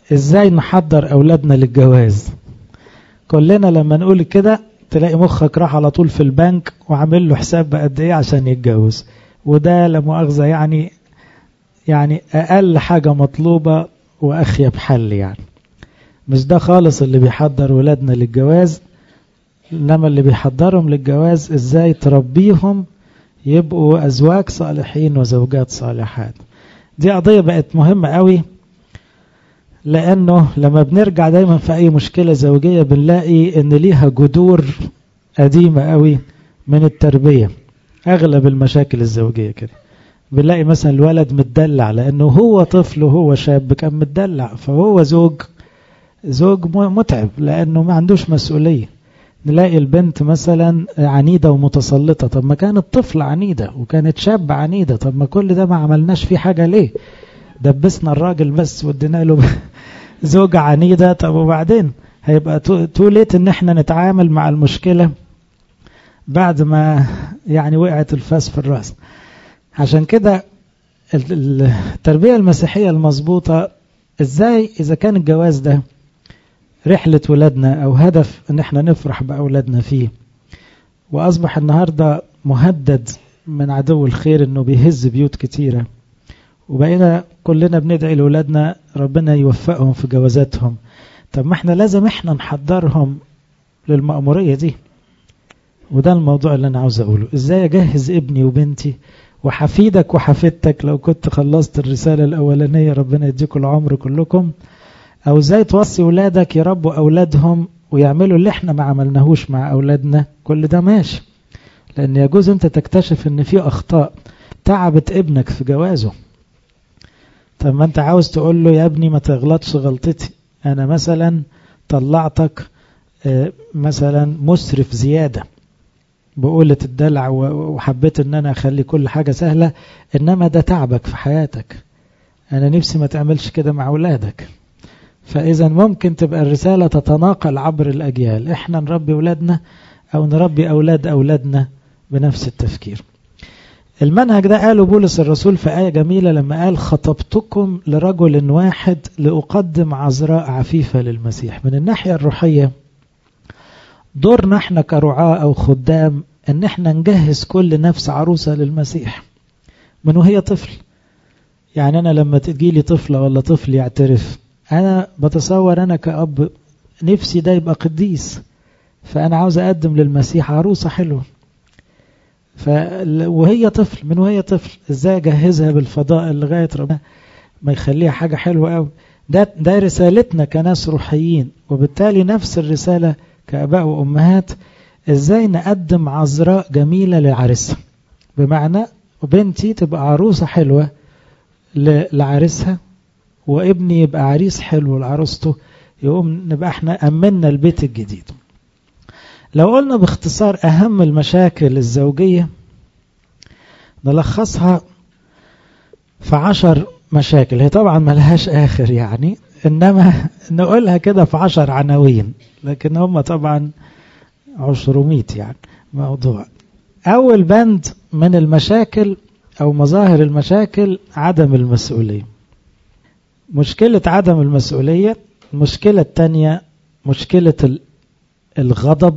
ازاي نحضر اولادنا للجواز. كلنا لما نقول كده تلاقي مخك راح على طول في البنك وعامل له حساب بقد ايه عشان يتجوز، وده لا مؤاخذة يعني اقل حاجة مطلوبة واخيب حل. يعني مش ده خالص اللي بيحضر ولادنا للجواز، انما اللي بيحضرهم للجواز ازاي تربيهم يبقوا ازواج صالحين وزوجات صالحات. دي قضية بقت مهمة قوي، لانه لما بنرجع دايما في اي مشكلة زوجية بنلاقي ان ليها جذور قديمة قوي من التربية. اغلب المشاكل الزوجية كده بنلاقي مثلا الولد متدلع لانه هو طفل وهو شاب كان متدلع، فهو زوج متعب لانه ما عندوش مسؤولية. نلاقي البنت مثلا عنيدة ومتسلطة، طب ما كانت طفلة عنيدة وكانت شاب عنيدة، طب ما كل ده ما عملناش فيه حاجة ليه؟ دبسنا الراجل بس ودينا له زوجة عنيدة. طب وبعدين هيبقى توليت ان احنا نتعامل مع المشكلة بعد ما يعني وقعت الفاس في الرأس. عشان كده التربية المسيحية المظبوطة ازاي اذا كان الجواز ده رحلة ولادنا او هدف ان احنا نفرح بأولادنا فيه، واصبح النهاردة مهدد من عدو الخير انه بيهز بيوت كتيرة، وبقينا كلنا بندعي لولادنا ربنا يوفقهم في جوازاتهم. طب ما احنا لازم احنا نحضرهم للمأمورية دي. وده الموضوع اللي انا عاوز اقوله، ازاي اجهز ابني وبنتي وحفيدك وحفيدتك لو كنت خلصت الرسالة الاولانية ربنا يديكم العمر كلكم، او ازاي توصي ولادك يربوا اولادهم ويعملوا اللي احنا ما عملناهوش مع اولادنا. كل ده ماشي، لان يجوز انت تكتشف ان في اخطاء تعبت ابنك في جوازه. طب ما انت عاوز تقول له يا ابني ما تغلطش غلطتي، انا مثلا طلعتك مثلا مسرف زيادة بقولة الدلع وحبيت ان انا اخلي كل حاجة سهلة، انما ده تعبك في حياتك، انا نفسي ما تعملش كده مع اولادك. فاذا ممكن تبقى الرسالة تتناقل عبر الاجيال، احنا نربي اولادنا او نربي اولادنا بنفس التفكير. المنهج ده قاله بولس الرسول في آية جميلة لما قال خطبتكم لرجل واحد لأقدم عذراء عفيفة للمسيح. من الناحية الروحية دورنا احنا كرعاة أو خدام ان احنا نجهز كل نفس عروسة للمسيح من وهي طفل. يعني أنا لما تجيلي طفلة ولا طفل يعترف، أنا بتصور أنا كأب نفسي ده يبقى قديس، فأنا عاوز أقدم للمسيح عروسة حلوة. وهي طفل، من وهي طفل ازاي اجهزها بالفضائل لغايه ربنا ما يخليها حاجه حلوه قوي. ده رسالتنا كناس روحيين، وبالتالي نفس الرساله كاباء وامهات، ازاي نقدم عذراء جميله لعريسها، بمعنى بنتي تبقى عروسه حلوه لعريسها، وابني يبقى عريس حلو لعروسته، يقوم نبقى احنا امنا البيت الجديد. لو قلنا باختصار أهم المشاكل الزوجية نلخصها في 10 مشاكل، هي طبعا ملهاش آخر يعني، إنما نقولها كده في 10 عناوين، لكن هم طبعا 200 يعني موضوع. أول بند من المشاكل أو مظاهر المشاكل عدم المسؤولية. مشكلة عدم المسؤولية. المشكلة الثانية مشكلة الغضب.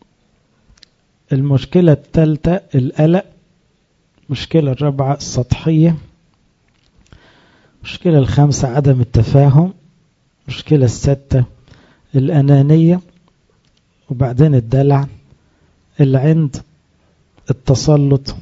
المشكلة الثالثة القلق. المشكلة الرابعة السطحية. المشكلة الخامسة عدم التفاهم. المشكلة السادسة الأنانية، وبعدين الدلع، العند، التسلط،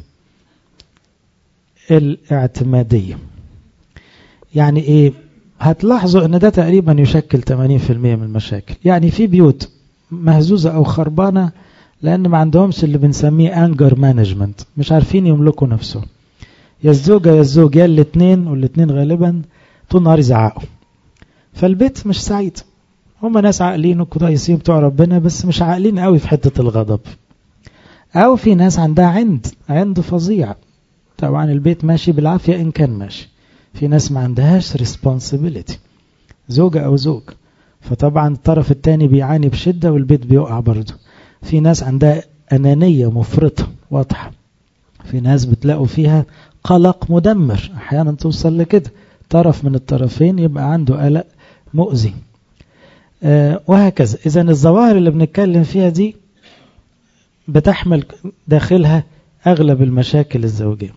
الاعتمادية. يعني ايه؟ هتلاحظوا ان ده تقريبا يشكل 80% من المشاكل. يعني في بيوت مهزوزة او خربانة لان ما عندهمش اللي بنسميه انجر مانجمنت، مش عارفين يملكوا نفسهم. يا الزوجة يا الزوج يا الاثنين، والاثنين غالبا طول نهار يزعقوا، فالبيت مش سعيد. هم ناس عاقلين وكويسين بتوع ربنا، بس مش عاقلين قوي في حتة الغضب. او في ناس عندها عند فظيع، طبعا البيت ماشي بالعافية ان كان ماشي. في ناس ما عندهاش responsibility، زوجة او زوج، فطبعا الطرف الثاني بيعاني بشدة والبيت بيقع برضه. في ناس عندها أنانية مفرطة واضحة. في ناس بتلاقوا فيها قلق مدمر، أحيانا توصل لكده طرف من الطرفين يبقى عنده قلق مؤذي. وهكذا. إذن الظواهر اللي بنتكلم فيها دي بتحمل داخلها أغلب المشاكل الزوجية.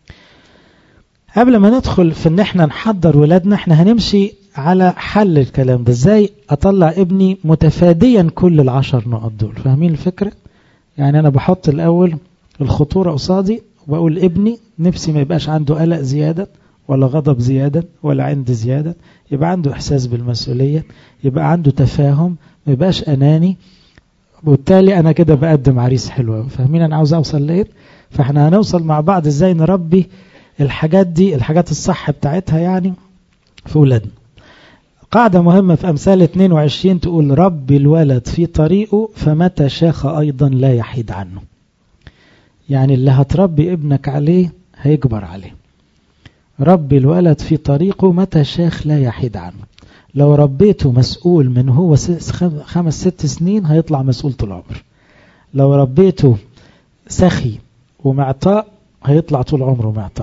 قبل ما ندخل في ان احنا نحضر ولادنا، احنا هنمشي على حل الكلام ده. ازاي اطلع ابني متفاديا كل ال10 نقط دول؟ فاهمين الفكرة؟ يعني انا بحط الاول الخطورة قصادي وبقول ابني نفسي ما يبقاش عنده قلق زيادة ولا غضب زيادة ولا عند زيادة، يبقى عنده احساس بالمسؤولية، يبقى عنده تفاهم، ما يبقاش اناني، وبالتالي انا كده بقدم عريس حلو. فاهمين انا عاوز اوصل ليه؟ فاحنا هنوصل مع بعض ازاي نربي الحاجات دي، الحاجات الصح بتاعتها يعني في ولادنا. قاعدة مهمة في أمثال 22 تقول ربي الولد في طريقه فمتى شاخ أيضا لا يحيد عنه. يعني اللي هتربي ابنك عليه هيكبر عليه. ربي الولد في طريقه متى شاخ لا يحيد عنه. لو ربيته مسؤول من هو 5-6 سنين هيطلع مسؤول طول عمر. لو ربيته سخي ومعطاء هيطلع طول عمره معطاء.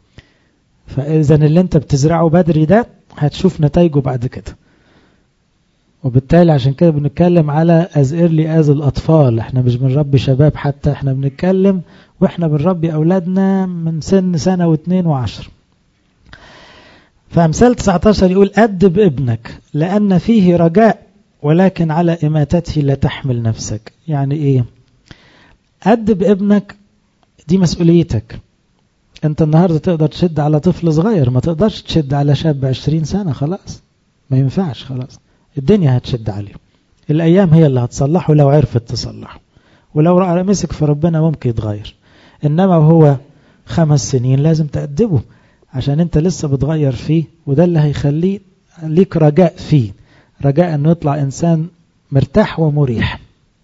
فإذا اللي انت بتزرعه بدري ده هتشوف نتائجه بعد كده. وبالتالي عشان كده بنتكلم على as early as الأطفال. احنا مش بنربي شباب حتى، احنا بنتكلم واحنا بنربي أولادنا من سنة و2 و10. فأمثال 19 يقول أدب ابنك لأن فيه رجاء ولكن على إماتته لا تحمل نفسك. يعني ايه؟ أدب ابنك دي مسؤوليتك. انت النهاردة تقدر تشد على طفل صغير، ما تقدرش تشد على شاب 20 سنة. خلاص ما ينفعش، خلاص الدنيا هتشد عليه. الأيام هي اللي هتصلحه لو عرفت تصلحه، ولو مسك في ربنا ممكن يتغير. إنما هو 5 سنين لازم تأدبه عشان انت لسه بتغير فيه، وده اللي هيخليه ليك رجاء فيه، رجاء انه يطلع إنسان مرتاح ومريح.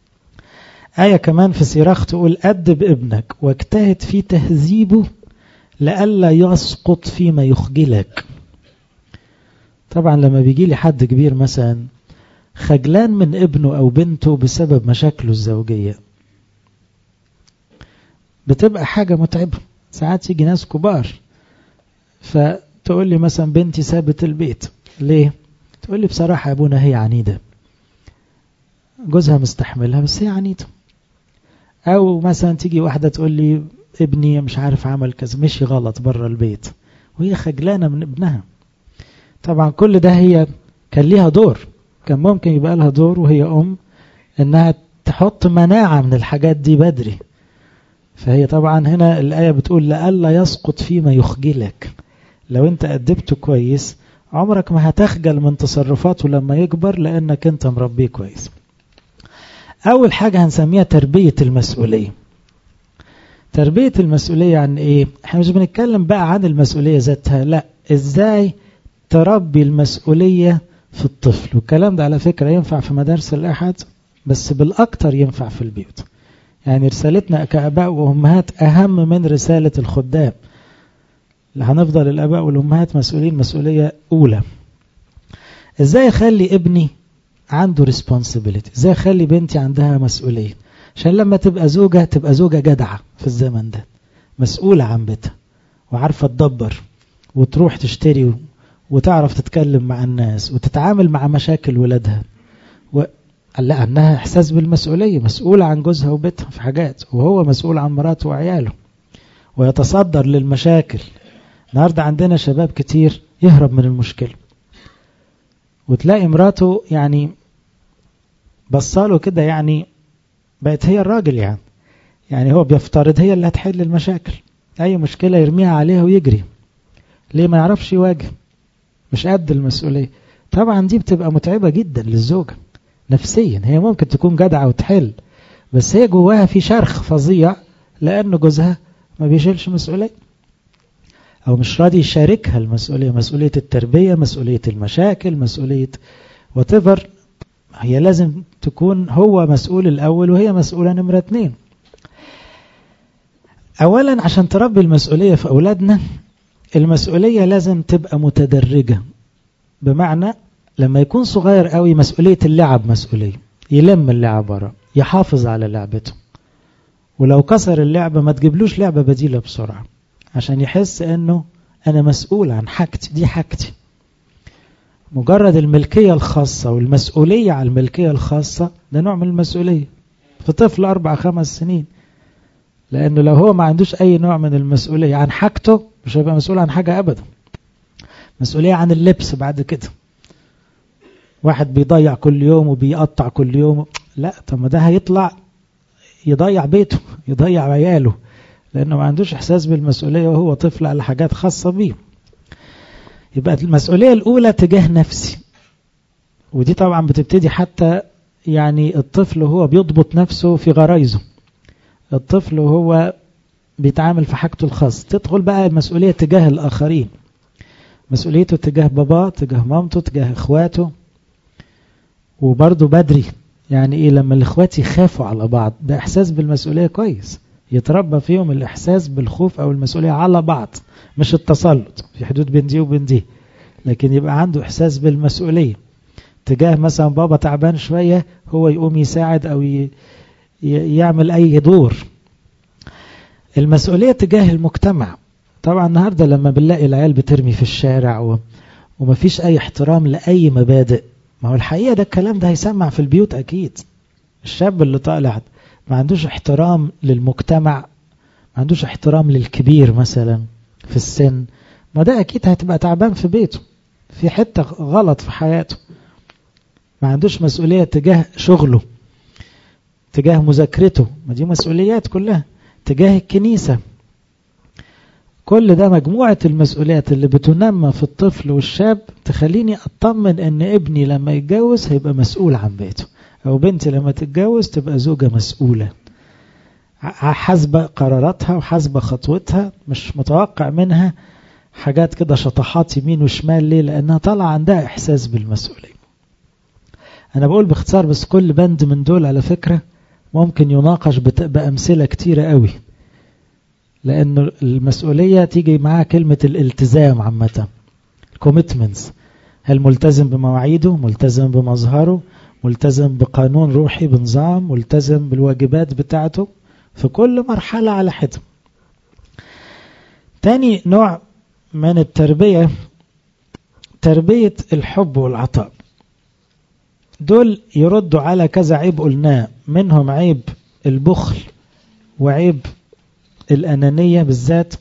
آية كمان في سيراخ تقول أدب ابنك واجتهد في تهذيبه لألا يسقط فيما يخجلك. طبعا لما بيجي لي حد كبير مثلا خجلان من ابنه أو بنته بسبب مشاكله الزوجية، بتبقى حاجة متعبة. ساعات يجي ناس كبار فتقول لي مثلا بنتي سابت البيت ليه؟ تقول لي بصراحة يا ابونا هي عنيدة، جوزها مستحملها بس هي عنيدة. أو مثلا تيجي واحدة تقول لي ابني مش عارف عمل كذا، مشي غلط بره البيت، وهي خجلانة من ابنها. طبعا كل ده هي كان ليها دور، كان ممكن يبقى لها دور وهي انها تحط مناعة من الحاجات دي بدري. فهي طبعا هنا الآية بتقول لألا يسقط فيما يخجلك. لو انت أدبته كويس عمرك ما هتخجل من تصرفاته لما يكبر، لأنك انت مربيه كويس. أول حاجة هنسميها تربية المسؤولية. تربية المسؤولية عن ايه؟ احنا مش بنتكلم بقى عن المسؤولية ذاتها، لا، ازاي تربي المسؤولية في الطفل. والكلام ده على فكرة ينفع في مدارس الأحد بس بالأكتر ينفع في البيوت. يعني رسالتنا كأباء وأمهات أهم من رسالة الخدام. هنفضل الأباء والأمهات مسؤولين مسؤولية أولى. ازاي اخلي ابني عنده responsibility؟ ازاي اخلي بنتي عندها مسؤولية عشان لما تبقى زوجة جدعة في الزمن ده، مسؤولة عن بيتها وعارفة تدبر وتروح تشتري وتعرف تتكلم مع الناس وتتعامل مع مشاكل ولادها، لأنها إحساس بالمسؤولية، مسؤولة عن جوزها وبيتها في حاجات، وهو مسؤول عن مراته وعياله ويتصدر للمشاكل. النهاردة عندنا شباب كتير يهرب من المشكلة، وتلاقي مراته يعني بصاله كده، يعني بقت هي الراجل، يعني هو بيفترض هي اللي هتحل المشاكل، أي مشكلة يرميها عليها ويجري. ليه؟ ما يعرفش يواجه، مش قد المسؤولية. طبعا دي بتبقى متعبة جدا للزوجة نفسيا. هي ممكن تكون جدعة وتحل، بس هي جواها في شرخ فظيع لأن جوزها ما بيشيلش مسؤولية أو مش راضي يشاركها المسؤولية، مسؤولية التربية، مسؤولية المشاكل، مسؤولية whatever. هي لازم تكون هو مسؤول الأول وهي مسؤولة نمرة 2. أولا عشان تربي المسؤولية في أولادنا، المسؤولية لازم تبقى متدرجة. بمعنى لما يكون صغير قوي مسؤولية اللعب مسؤولية، يلم اللعب ورا، يحافظ على لعبته، ولو كسر اللعبة ما تجيبلوش لعبة بديلة بسرعة عشان يحس انه انا مسؤول عن حاجتي، دي حاجتي. مجرد الملكية الخاصة والمسؤولية على الملكية الخاصة ده نوع من المسؤولية في طفل 4-5 سنين. لأنه لو هو ما عندوش أي نوع من المسؤولية عن حاجته مش هيبقى مسؤول عن حاجة أبدا. مسؤولية عن اللبس بعد كده، واحد بيضيع كل يوم وبيقطع كل يوم، لا طب ما ده هيطلع يضيع بيته يضيع عياله، لأنه ما عندوش إحساس بالمسؤولية وهو طفل على حاجات خاصة بيه. يبقى المسؤولية الأولى تجاه نفسي، ودي طبعا بتبتدي حتى يعني الطفل وهو بيضبط نفسه في غرايزه، الطفل وهو بيتعامل في حاجته الخاصة. تدخل بقى المسؤولية تجاه الآخرين، مسؤوليته تجاه باباه تجاه مامته تجاه إخواته. وبرضه بدري يعني إيه لما الإخوات يخافوا على بعض، ده إحساس بالمسؤولية كويس، يتربى فيهم الإحساس بالخوف أو المسؤولية على بعض، مش التسلط في حدود بين دي وبين دي، لكن يبقى عنده إحساس بالمسؤولية تجاه مثلا بابا تعبان شوية هو يقوم يساعد أو يعمل أي دور. المسؤولية تجاه المجتمع، طبعا النهاردة لما بنلاقي العيال بترمي في الشارع ومفيش أي احترام لأي مبادئ، ما هو الحقيقة ده الكلام ده هيسمع في البيوت أكيد. الشاب اللي طالع ما عندوش احترام للمجتمع، ما عندوش احترام للكبير مثلا في السن، ما ده أكيد هتبقى تعبان في بيته، في حتة غلط في حياته. ما عندوش مسؤولية تجاه شغله، تجاه مذاكرته، ما دي مسؤوليات كلها، تجاه الكنيسة. كل ده مجموعة المسؤوليات اللي بتنمى في الطفل والشاب تخليني أطمن أن ابني لما يتجوز هيبقى مسؤول عن بيته، أو بنتي لما تتجوز تبقى زوجة مسؤولة حسب قراراتها وحسب خطوتها، مش متوقع منها حاجات كده شطحات يمين وشمال. ليه؟ لأنها طالعة عندها إحساس بالمسؤولية. أنا بقول باختصار، بس كل بند من دول على فكرة ممكن يناقش بأمثلة كتيرة قوي، لأن المسؤولية تيجي معها كلمة الالتزام عامة، commitments. هل ملتزم بمواعيده، ملتزم بمظهره، ملتزم بقانون روحي بنظام، ملتزم بالواجبات بتاعته في كل مرحلة على حدة. تاني نوع من التربية تربية الحب والعطاء. دول يردوا على كذا عيب قلناه، منهم عيب البخل وعيب الأنانية بالذات،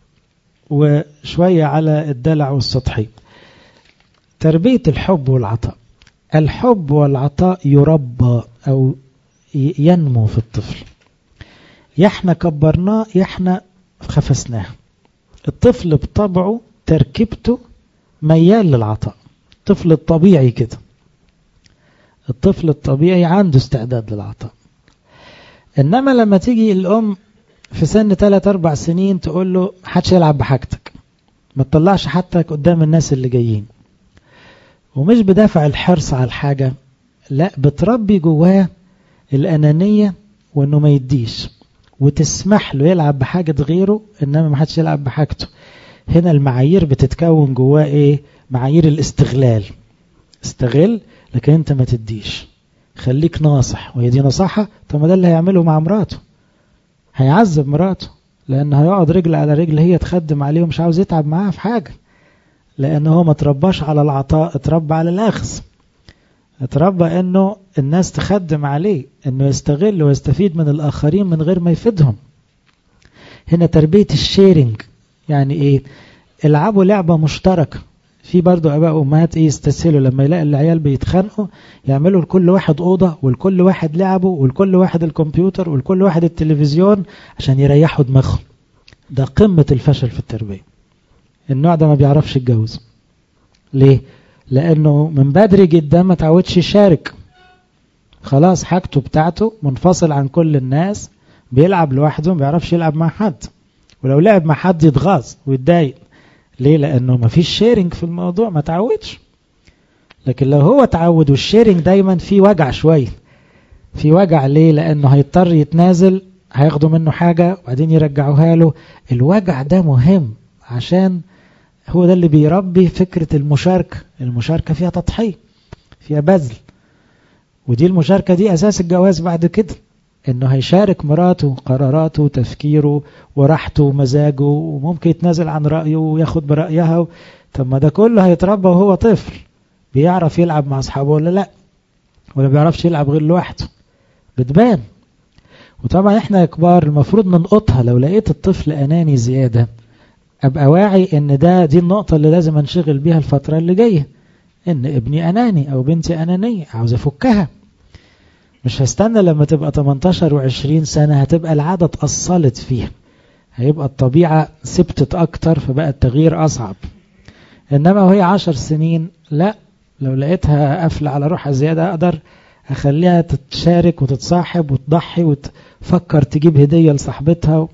وشوية على الدلع والسطحي. تربية الحب والعطاء، الحب والعطاء يربى أو ينمو في الطفل، يحنا كبرناه يحنا خفسناه. الطفل بطبعه تركيبته ميال للعطاء، الطفل الطبيعي كده، الطفل الطبيعي عنده استعداد للعطاء. إنما لما تيجي الأم في سن 3-4 سنين تقول له محدش يلعب بحاجتك، ما تطلعش حتى قدام الناس اللي جايين، ومش بدافع الحرص على الحاجة، لا بتربي جواه الأنانية وإنه ما يديش، وتسمح له يلعب بحاجة غيره إنما محدش يلعب بحاجته. هنا المعايير بتتكون جواه إيه؟ معايير الاستغلال، استغل لكن أنت ما تديش، خليك ناصح. وهي دي نصاحة؟ طب ما ده اللي هيعمله مع مراته، هيعذب مراته، لأنه هيقعد رجل على رجل هي تخدم عليه ومش عاوز يتعب معاها في حاجة، لأنه هو ما ترباش على العطاء، اتربى على الأخذ، اتربى أنه الناس تخدم عليه، أنه يستغل ويستفيد من الآخرين من غير ما يفيدهم. هنا تربية الشيرنج، يعني إيه؟ العبوا لعبة مشتركة. في برضو أباء وأمهات إيه يستسهلوا لما يلاقي العيال بيتخانقوا يعملوا لكل واحد أوضة ولكل واحد لعبه ولكل واحد الكمبيوتر ولكل واحد التلفزيون عشان يريحوا دماغهم. ده قمة الفشل في التربية. النوع ده ما بيعرفش يتجوز. ليه؟ لأنه من بدري جدا ما تعودش يشارك، خلاص حاجته بتاعته منفصل عن كل الناس، بيلعب لوحده، ما بيعرفش يلعب مع حد، ولو لعب مع حد يتغاظ ويتضايق. ليه؟ لأنه ما فيش شيرنج في الموضوع، ما تعودش. لكن لو هو تعود والشيرنج دايما في وجع شوية، في وجع. ليه؟ لأنه هيضطر يتنازل، هياخدوا منه حاجة وبعدين يرجعوها له. الوجع ده مهم عشان هو ده اللي بيربي فكرة المشاركة. المشاركة فيها تضحية، فيها بذل، ودي المشاركة دي أساس الجواز بعد كده، إنه هيشارك مراته قراراته وتفكيره وراحته ومزاجه، وممكن يتنازل عن رأيه وياخد برأيها. طب ما ده كله هيتربى وهو طفل، بيعرف يلعب مع أصحابه ولا لا، ولا بيعرفش يلعب غير لوحده، بتبان. وطبعا احنا كبار المفروض ننقطها. لو لقيت الطفل أناني زيادة أبقى واعي ان دي النقطة اللي لازم انشغل بيها الفترة اللي جاية، ان ابني أناني أو بنتي أنانية، عاوز أفكها. مش هستنى لما تبقى 18 و20 سنة هتبقى العادة اتأصلت فيها، هيبقى الطبيعة ثبتت أكتر فبقى التغيير أصعب. إنما وهي 10 سنين لا، لو لقيتها قافلة على روحها زيادة أقدر أخليها تتشارك وتتصاحب وتضحي وتفكر تجيب هدية لصاحبتها.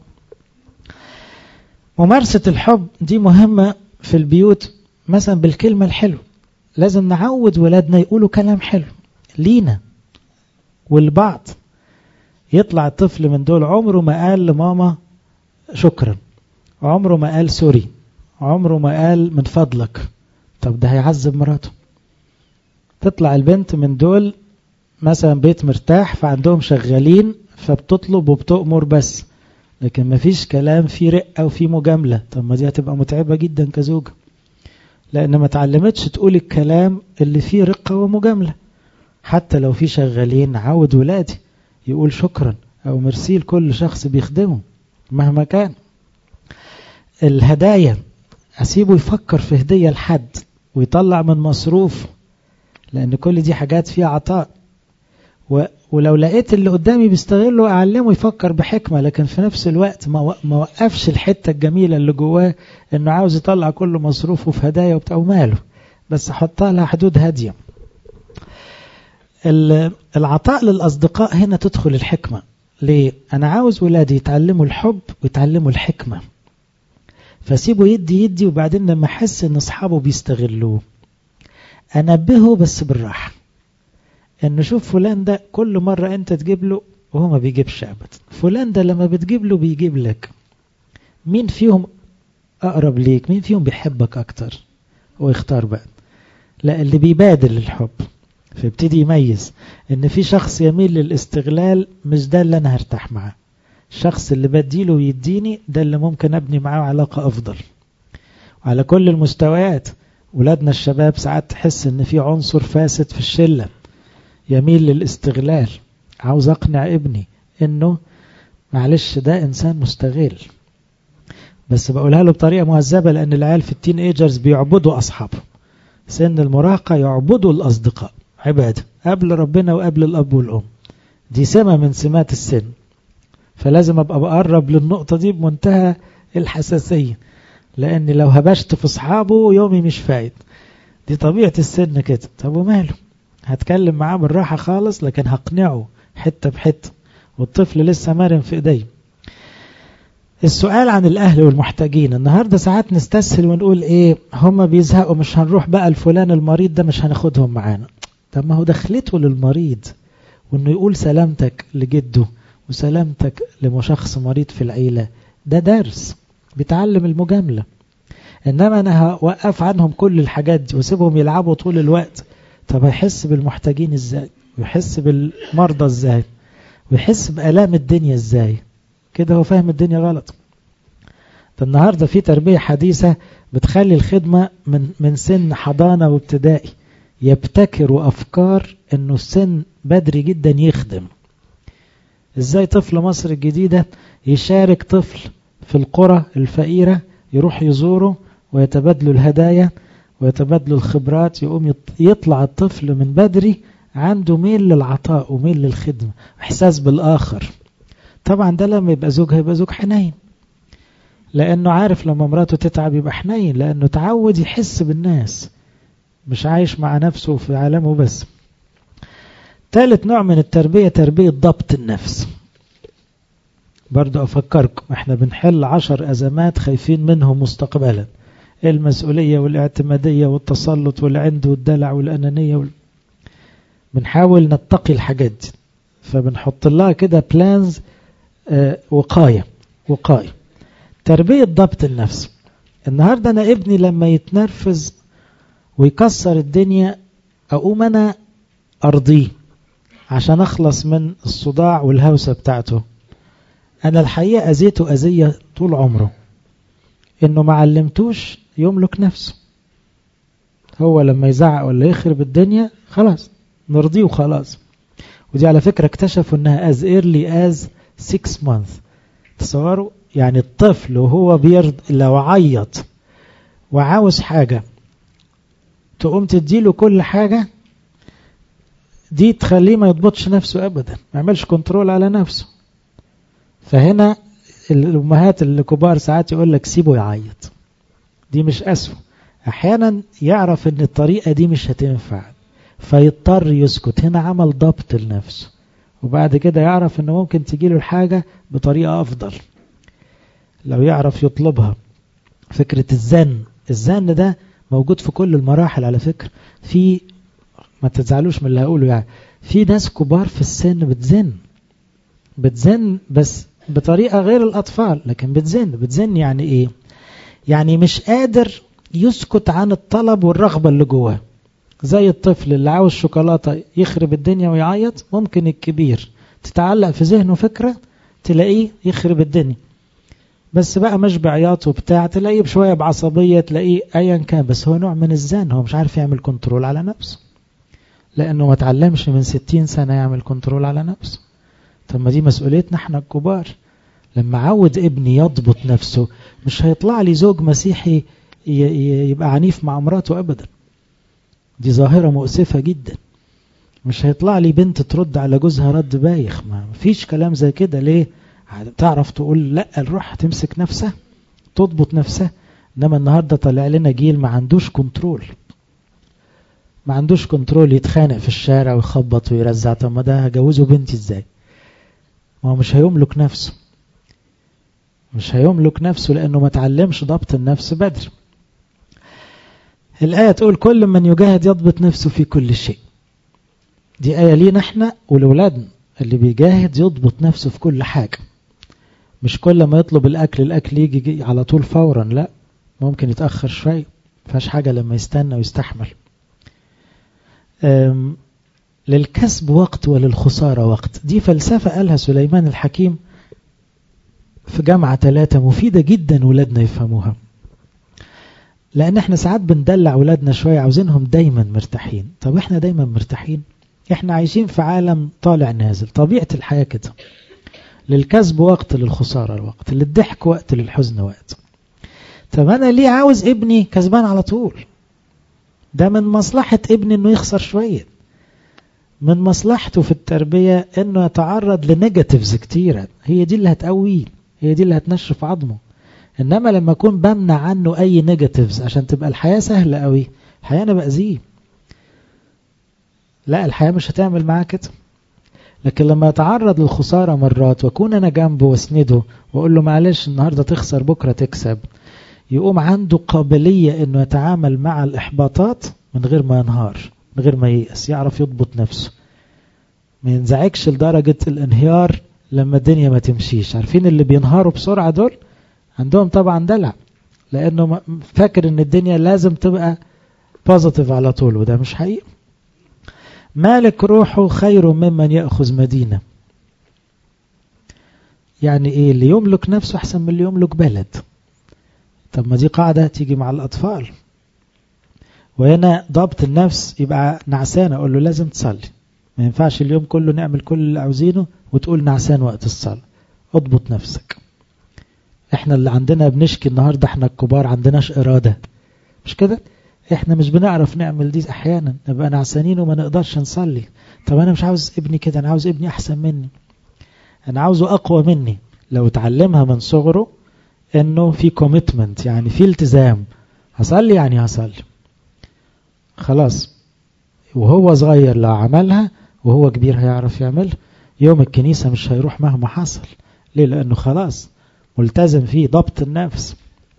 ممارسة الحب دي مهمة في البيوت، مثلا بالكلمة الحلوة. لازم نعود ولادنا يقولوا كلام حلو لينا والبعض. يطلع الطفل من دول عمره ما قال لماما شكرا، عمره ما قال سوري، عمره ما قال من فضلك. طب ده هيعذب مراته. تطلع البنت من دول مثلا بيت مرتاح فعندهم شغالين فبتطلب وبتؤمر بس، لكن ما فيش كلام فيه رقة وفيه مجاملة. طب ما دي هتبقى متعبة جدا كزوجة، لأن ما تعلمتش تقول الكلام اللي فيه رقة ومجاملة. حتى لو في شغالين عود ولادي يقول شكرا أو مرسي لكل شخص بيخدمه مهما كان. الهدايا أسيبه يفكر في هدية لحد ويطلع من مصروف، لأن كل دي حاجات فيها عطاء. ولو لقيت اللي قدامي بيستغله أعلمه يفكر بحكمة، لكن في نفس الوقت ما وقفش الحتة الجميلة اللي جواه إنه عاوز يطلع كل مصروفه في هدايا وبتاع وماله، بس حطها لها حدود هادية. العطاء للأصدقاء هنا تدخل الحكمة. ليه؟ أنا عاوز ولادي يتعلموا الحب ويتعلموا الحكمة، فسيبه يدي وبعدين لما أحس إن أصحابه بيستغلوه أنبهه بس بالراحة، إنه شوف فلان ده كل مرة أنت تجيب له وهو ما بيجيبش أبدا، فلان ده لما بتجيب له بيجيب لك. مين فيهم أقرب ليك؟ مين فيهم بيحبك أكتر؟ هو يختار بقى. لا، اللي بيبادل الحب. فيبتدي يميز ان في شخص يميل للاستغلال، مش ده اللي انا هرتاح معاه. الشخص اللي بديله ويديني ده اللي ممكن ابني معاه علاقة افضل. وعلى كل المستويات. ولادنا الشباب ساعات تحس ان في عنصر فاسد في الشلة يميل للاستغلال. عاوز اقنع ابني انه معلش ده انسان مستغل، بس بقولها له بطريقة مهذبة، لان العيال في التين ايجرز بيعبدوا اصحابه. سن المراهقة يعبدوا الاصدقاء عبادة قبل ربنا وقبل الأب والأم. دي سمة من سمات السن، فلازم أبقى بقرب للنقطة دي بمنتهى الحساسية، لأن لو هبشت في أصحابه يومي مش فايد. دي طبيعة السن كده. طب وماله؟ هتكلم معاه بالراحة خالص، لكن هقنعه حتة بحتة، والطفل لسه مرن في إيديه. السؤال عن الأهل والمحتاجين. النهاردة ساعات نستسهل ونقول إيه، هما بيزهقوا مش هنروح بقى الفلان المريض ده مش هناخدهم معانا. طب ما هو دخلته للمريض، وانه يقول سلامتك لجده وسلامتك لشخص مريض في العيلة، ده درس بيتعلم المجاملة. انما انا هوقف عنهم كل الحاجات دي وسيبهم يلعبوا طول الوقت. طب هيحس بالمحتاجين ازاي؟ ويحس بالمرضى ازاي؟ ويحس بآلام الدنيا ازاي؟ كده هو فاهم الدنيا غلط. النهاردة في تربية حديثة بتخلي الخدمة من سن حضانة وابتدائي، يبتكروا أفكار أنه السن بدري جدا يخدم. إزاي طفل مصر الجديدة يشارك طفل في القرى الفقيرة، يروح يزوره ويتبادلوا الهدايا ويتبادلوا الخبرات، يقوم يطلع الطفل من بدري عنده ميل للعطاء وميل للخدمة، إحساس بالآخر. طبعا ده لما يبقى زوج هيبقى زوج حنين، لأنه عارف لما مراته تتعب يبقى حنين، لأنه تعود يحس بالناس، مش عايش مع نفسه في عالمه بس. ثالث نوع من التربية تربية ضبط النفس. برضو أفكركم احنا بنحل 10 أزمات خايفين منهم مستقبلا: المسؤولية والاعتمادية والتسلط والعند والدلع والأنانية بنحاول نتقي الحاجات دي، فبنحط لها كده بلانز وقاية. تربية ضبط النفس. النهاردة أنا ابني لما يتنرفز ويكسر الدنيا أقوم أنا أرضيه عشان أخلص من الصداع والهوسة بتاعته. أنا الحقيقة أذيته أذية طول عمره، إنه ما علمتوش يملك نفسه. هو لما يزعق ولا يخرب الدنيا خلاص نرضيه وخلاص. ودي على فكرة اكتشفوا انها as early as 6 months. تصوروا يعني الطفل وهو لو عيط وعاوز حاجة تقوم تديله كل حاجة، دي تخليه ما يضبطش نفسه أبدا، ما يعملش كنترول على نفسه. فهنا الأمهات الكبار ساعات يقول لك سيبه يعيط، دي مش أسوأ. أحيانا يعرف ان الطريقة دي مش هتنفع فيضطر يسكت، هنا عمل ضبط لنفسه، وبعد كده يعرف انه ممكن تجيله الحاجة بطريقة أفضل لو يعرف يطلبها. فكرة الزن ده موجود في كل المراحل على فكرة. في ما تزعلوش من اللي هقوله، يعني في ناس كبار في السن بتزن بس بطريقة غير الأطفال، لكن بتزن يعني إيه؟ يعني مش قادر يسكت عن الطلب والرغبة اللي جواه. زي الطفل اللي عاوز شوكولاتة يخرب الدنيا ويعيط، ممكن الكبير تتعلق في ذهنه فكرة تلاقيه يخرب الدنيا، بس بقى مش بعياط وبتاع، تلاقيه بشوية بعصبية، تلاقيه أيا كان، بس هو نوع من الزن، هو مش عارف يعمل كنترول على نفسه لأنه ما تعلمش من 60 سنة يعمل كنترول على نفسه. طب ما دي مسؤوليتنا احنا الكبار. لما عود ابني يضبط نفسه مش هيطلع لي زوج مسيحي يبقى عنيف مع مراته أبدا، دي ظاهرة مؤسفة جدا. مش هيطلع لي بنت ترد على جوزها رد بايخ، ما فيش كلام زي كده. ليه؟ تعرف تقول لا الروح تمسك نفسها تضبط نفسها. انما النهاردة طلع لنا جيل ما عندوش كنترول، ما عندوش كنترول، يتخانق في الشارع ويخبط ويرزع. طب ما ده هجوزه بنتي ازاي؟ ما هو مش هيملك نفسه، مش هيملك نفسه لأنه ما تعلمش ضبط النفس بدري. الآية تقول كل من يجاهد يضبط نفسه في كل شيء. دي آية لينا احنا ولولادنا، اللي بيجاهد يضبط نفسه في كل حاجة. مش كل ما يطلب الأكل يجي على طول فورا، لا، ممكن يتأخر شوية، فاش حاجة لما يستنى ويستحمل. للكسب وقت وللخسارة وقت، دي فلسفة قالها سليمان الحكيم في جامعة 3، مفيدة جدا ولادنا يفهموها. لأن احنا ساعات بندلع ولادنا شوية، عاوزينهم دايما مرتاحين. طب احنا دايما مرتاحين؟ احنا عايشين في عالم طالع نازل، طبيعة الحياة كده. للكسب وقت للخسارة وقت، للضحك وقت للحزن وقت. طب أنا ليه عاوز ابني كسبان على طول؟ ده من مصلحة ابني انه يخسر شوية، من مصلحته في التربية انه يتعرض لنيجاتيفز كتيرة، هي دي اللي هتقويه، هي دي اللي هتنشف عظمه. انما لما اكون بمنع عنه اي نيجاتيفز عشان تبقى الحياة سهلة قوي، الحياة انا بأذيه، لا الحياة مش هتعمل معاه كده. لكن لما يتعرض للخسارة مرات واكون انا جنبه واسنده واقول له معلش النهاردة تخسر بكرة تكسب، يقوم عنده قابلية انه يتعامل مع الاحباطات من غير ما ينهار، من غير ما ييأس، يعرف يضبط نفسه، ما ينزعجش لدرجة الانهيار لما الدنيا ما تمشيش. عارفين اللي بينهاروا بسرعة دول عندهم طبعا دلع، لانه فاكر ان الدنيا لازم تبقى بوزيتيف على طول، وده مش حقيقي. مالك روحه خير ممن يأخذ مدينة. يعني ايه؟ اللي يملك نفسه احسن من اللي يملك بلد. طب ما دي قاعدة تيجي مع الأطفال. وهنا ضبط النفس يبقى نعسان أقول له لازم تصلي، ما ينفعش اليوم كله نعمل كل اللي عاوزينه وتقول نعسان وقت الصلاة. اضبط نفسك. احنا اللي عندنا بنشكي النهاردة، احنا الكبار عندناش إرادة، مش كده؟ احنا مش بنعرف نعمل دي، احيانا نبقى نعسانين وما نقدرش نصلي. طب انا مش عاوز ابني كده، انا عاوز ابني احسن مني، انا عاوزه اقوى مني. لو اتعلمها من صغره انه في كوميتمنت، يعني في التزام، هصلي يعني هصلي خلاص. وهو صغير لو عملها وهو كبير هيعرف يعمل. يوم الكنيسة مش هيروح مهما حصل. ليه؟ لأنه خلاص ملتزم فيه ضبط النفس.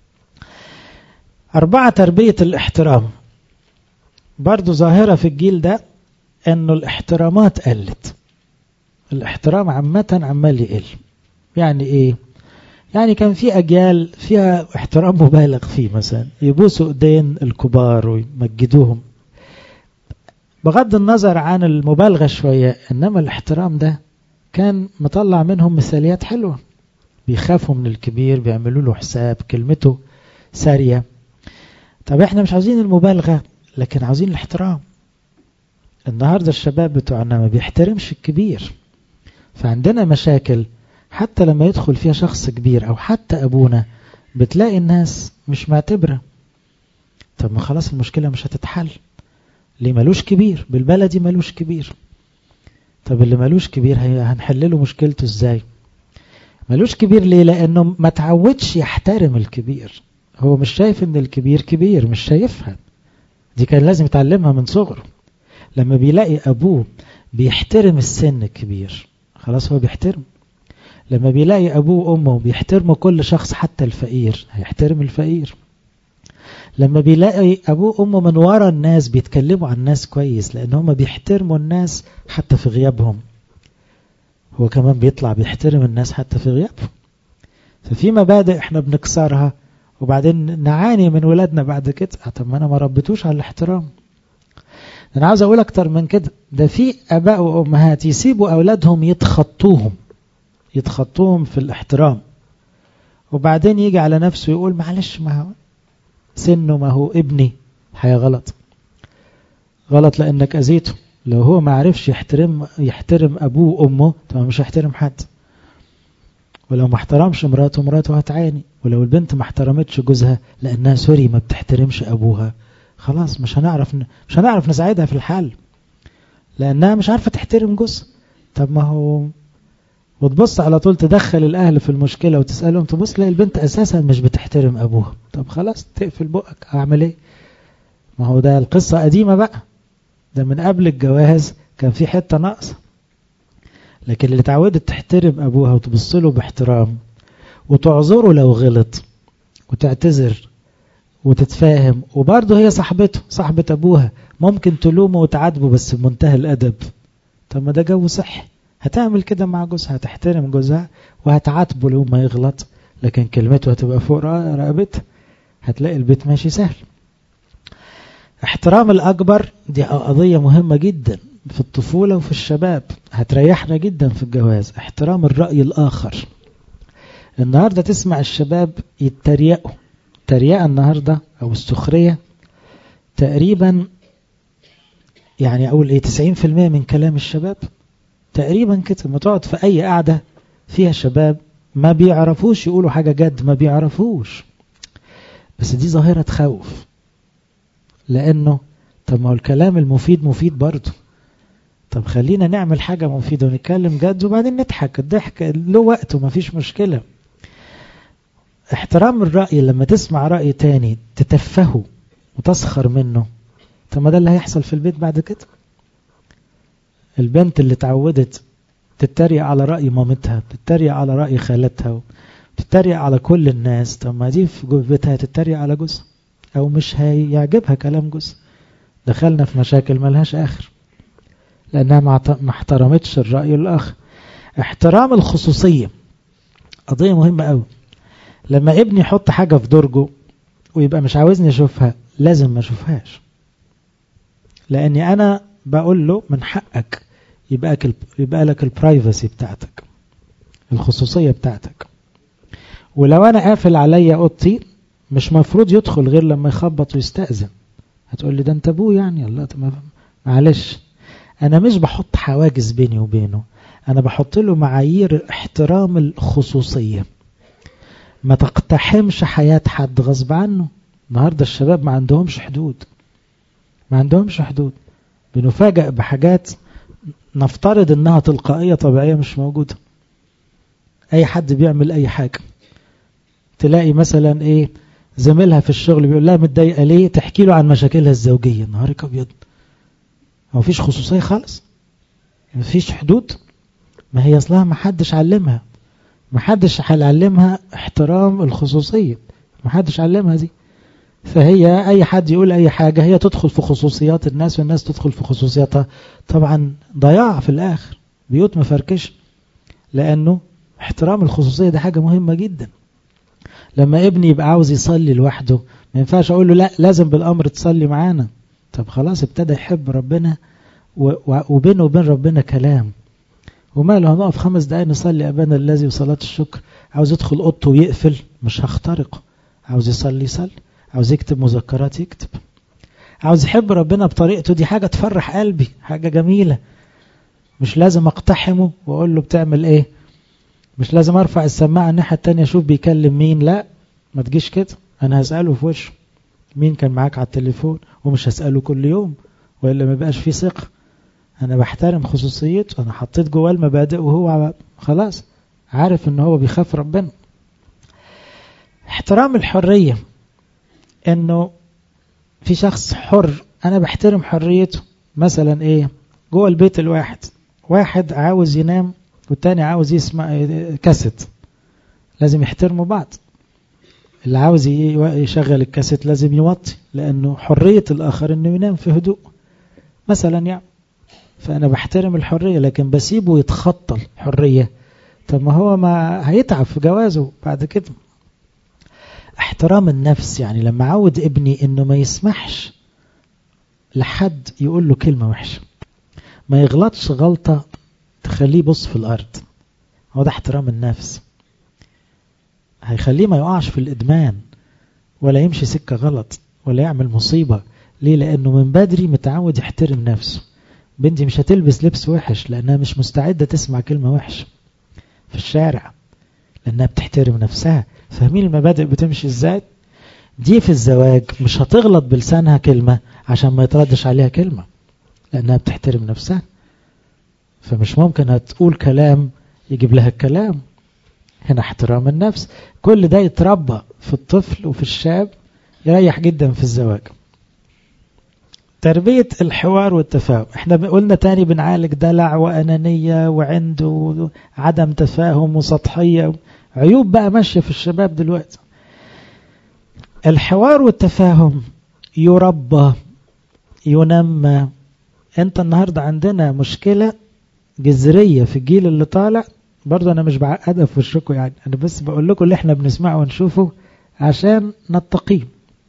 4 تربية الاحترام. برضو ظاهرة في الجيل ده أنه الاحترامات قلت، الاحترام عامة عمال يقل. يعني إيه؟ يعني كان في أجيال فيها احترام مبالغ فيه، مثلا يبوسوا ايدين الكبار ويمجدوهم، بغض النظر عن المبالغة شوية، إنما الاحترام ده كان مطلع منهم مثاليات حلوة، بيخافوا من الكبير، بيعملوا له حساب، كلمته سارية. طب احنا مش عاوزين المبالغة، لكن عاوزين الاحترام. النهاردة الشباب بتوعنا ما بيحترمش الكبير، فعندنا مشاكل حتى لما يدخل فيها شخص كبير أو حتى أبونا بتلاقي الناس مش معتبرة. طب ما خلاص المشكلة مش هتتحل، ليه ملوش كبير؟ بالبلدي ملوش كبير. طب اللي ملوش كبير هنحلله مشكلته ازاي؟ ملوش كبير ليه؟ لأنه ما تعودش يحترم الكبير. هو مش شايف ان الكبير كبير، مش شايفها. دي كان لازم يتعلمها من صغره. لما بيلاقي أبوه بيحترم السن الكبير خلاص هو بيحترم. لما بيلاقي أبوه وأمه بيحترموا كل شخص حتى الفقير هيحترم الفقير. لما بيلاقي أبوه وأمه من ورا الناس بيتكلموا عن الناس كويس لأن هم بيحترموا الناس حتى في غيابهم، هو كمان بيطلع بيحترم الناس حتى في غيابهم. ففي مبادئ احنا بنكسرها وبعدين نعاني من ولادنا بعد كده. طب ما أنا ما ربيتوش على الاحترام. أنا عاوز أقول أكتر من كده، ده في أباء وأمهات يسيبوا أولادهم يتخطوهم في الاحترام، وبعدين يجي على نفسه يقول معلش ما هو سنه، ما هو ابني. حاجة غلط لأنك أذيته. لو هو ما عرفش يحترم أبوه وأمه طبعا مش هيحترم حد. ولو ما احترمش مراته هتعاني. ولو البنت ما احترمتش جوزها لأنها سوري ما بتحترمش أبوها خلاص مش هنعرف نساعدها في الحل لأنها مش عارفة تحترم جوزها. طب ما هو وتبص على طول تدخل الأهل في المشكلة وتسألهم، تبص لا البنت أساسا مش بتحترم أبوها. طب خلاص تقفل بقك، أعمل إيه؟ ما هو ده القصة قديمة بقى، ده من قبل الجواز كان في حتة ناقصة. لكن اللي تعودت تحترم أبوها وتبص له باحترام وتعذره لو غلط وتعتذر وتتفاهم، وبرضه هي صاحبة أبوها ممكن تلومه وتعاتبه بس بمنتهى الأدب. طب ما ده جو صحي. هتعمل كده مع جوزها، هتحترم جوزها وهتعاتبه لو ما يغلط، لكن كلمته هتبقى فوق رقبتها، هتلاقي البيت ماشي سهل. احترام الأكبر دي قضية مهمة جدا في الطفولة وفي الشباب، هتريحنا جدا في الجواز. احترام الرأي الآخر. النهاردة تسمع الشباب يتريقوا تريقة النهاردة أو السخرية تقريبا، يعني أقول إيه 90% من كلام الشباب تقريبا كده. ما تقعد في أي قعدة فيها شباب ما بيعرفوش يقولوا حاجة جد، ما بيعرفوش. بس دي ظاهرة تخوف، لأنه طب ما هو الكلام المفيد مفيد برضه. طب خلينا نعمل حاجة مفيدة ونتكلم جد وبعدين نضحك. الضحك له وقته ما فيش مشكلة. احترام الرأي لما تسمع رأي تاني تتفهه وتسخر منه، طب ما ده اللي هيحصل في البيت بعد كده. البنت اللي تعودت تتريق على رأي مامتها، تتريق على رأي خالتها، تتريق على كل الناس، طب ما دي في بيتها تتريق على جوزها أو مش هيعجبها كلام جوزها. دخلنا في مشاكل ملهاش آخر لأنها ما احترمتش الرأي الآخر. احترام الخصوصية قضية مهمة قوي. لما ابني يحط حاجة في درجه ويبقى مش عاوزني أشوفها لازم ما أشوفهاش، لأني أنا بقول له من حقك يبقى لك البرايفسي بتاعتك، الخصوصية بتاعتك. ولو أنا قافل عليا أوضتي مش مفروض يدخل غير لما يخبط ويستأذن. هتقول لي ده أنت أبوه يعني. الله تمام، معلش أنا مش بحط حواجز بيني وبينه، أنا بحط له معايير احترام الخصوصية. ما تقتحمش حياة حد غصب عنه. النهاردة الشباب ما عندهمش حدود، بنفاجأ بحاجات نفترض انها تلقائية طبيعية مش موجودة. اي حد بيعمل اي حاجة، تلاقي مثلا ايه زميلها في الشغل بيقول لها متضايقة ليه، تحكي له عن مشاكلها الزوجية. نهارك ابيض، ما فيش خصوصية خالص، ما فيش حدود. ما هي اصلها ما حدش علمها احترام الخصوصية، ما حدش علمها دي. فهي اي حد يقول اي حاجة هي تدخل في خصوصيات الناس والناس تدخل في خصوصياتها. طبعا ضياع في الاخر، بيوت مفركش. لانه احترام الخصوصية ده حاجة مهمة جدا. لما ابني يبقى عاوز يصلي لوحده ما ينفعش اقول له لا لازم بالامر تصلي معانا. طب خلاص ابتدى يحب ربنا وبينه وبين ربنا كلام، وماله هنقف 5 دقايق نصلي ابانا الذي وصلاة الشكر. عاوز يدخل اوضته ويقفل مش هخترقه. عاوز يصلي عاوز يكتب مذكرات يكتب. عاوز يحب ربنا بطريقته، دي حاجة تفرح قلبي، حاجة جميلة. مش لازم اقتحمه واقول له بتعمل ايه، مش لازم ارفع السماعة الناحية التانية اشوف بيكلم مين، لا ما تجيش كده. انا هسأله في وشه مين كان معاك على التليفون، ومش هسأله كل يوم وإلا ما بقاش فيه ثقة. انا بحترم خصوصيته، انا حطيت جواه المبادئ وهو خلاص عارف ان هو بيخاف ربنا. احترام الحرية، انه في شخص حر انا بحترم حريته. مثلا ايه، جوه البيت الواحد، واحد عاوز ينام والتاني عاوز يسمع كاسيت، لازم يحترموا بعض. اللي عاوز يشغل الكاسيت لازم يوطي، لانه حرية الاخر انه ينام في هدوء مثلا يعني. فانا بحترم الحرية، لكن بسيبه يتخطى الحرية، طب ما هو ما هيتعب في جوازه بعد كده. احترام النفس، يعني لما عود ابني انه ما يسمحش لحد يقول له كلمة وحشة، ما يغلطش غلطة تخليه يبص في الارض، هو ده احترام النفس. هيخليه ما يقعش في الادمان ولا يمشي سكة غلط ولا يعمل مصيبة. ليه؟ لانه من بدري متعود يحترم نفسه. بنتي مش هتلبس لبس وحش لانها مش مستعدة تسمع كلمة وحشة في الشارع، لانها بتحترم نفسها. فاهمين المبادئ بتمشي ازاي؟ دي في الزواج مش هتغلط بلسانها كلمة عشان ما يتردش عليها كلمة، لأنها بتحترم نفسها. فمش ممكن هتقول كلام يجيب لها الكلام. هنا احترام النفس. كل ده يتربى في الطفل وفي الشاب، يريح جدا في الزواج. تربية الحوار والتفاهم. احنا قلنا تاني بنعالج دلع وأنانية وعند وعدم تفاهم وسطحية، عيوب بقى ماشية في الشباب دلوقتي. الحوار والتفاهم يربى ينمى. انت النهاردة عندنا مشكلة جذرية في الجيل اللي طالع، برضو انا مش بعقدها في وشكم يعني، انا بس بقول لكم اللي احنا بنسمعه ونشوفه عشان نتقيه.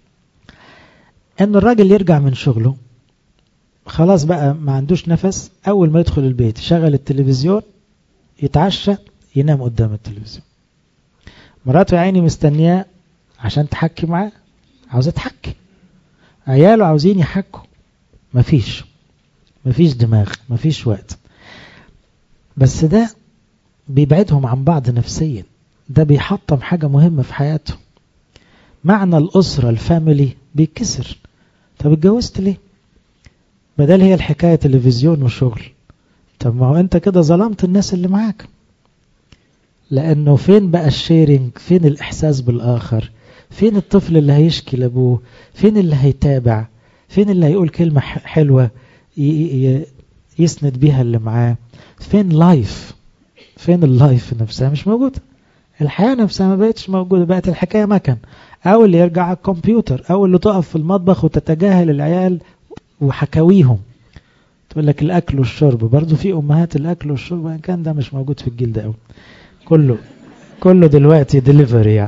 ان الراجل يرجع من شغله خلاص بقى ما عندوش نفس، اول ما يدخل البيت يشغل التلفزيون، يتعشى ينام قدام التلفزيون. مراته عيني مستنياه عشان تحكي معاه، عاوزة تحكي، عياله عاوزين يحكوا، مفيش دماغ، مفيش وقت. بس ده بيبعدهم عن بعض نفسيا، ده بيحطم حاجة مهمة في حياته. معنى الأسرة الفاميلي بيكسر. طب اتجوزت ليه؟ بدل هي الحكاية تلفزيون وشغل. طب ما هو انت كده ظلمت الناس اللي معاك، لأنه فين بقى الشيرينج؟ فين الإحساس بالآخر؟ فين الطفل اللي هيشكي لأبوه؟ فين اللي هيتابع؟ فين اللي هيقول كلمة حلوة يسند بيها اللي معاه؟ فين لايف؟ فين اللايف نفسها؟ مش موجودة. الحياة نفسها ما بقتش موجودة، بقت الحكاية مكان، أو اللي يرجع على الكمبيوتر، أو اللي تقف في المطبخ وتتجاهل العيال وحكاويهم. تقول لك الأكل والشرب، برضو في أمهات الأكل والشرب، وإن كان ده مش موجود في الجيل ده أوي. كله دلوقتي ديليفري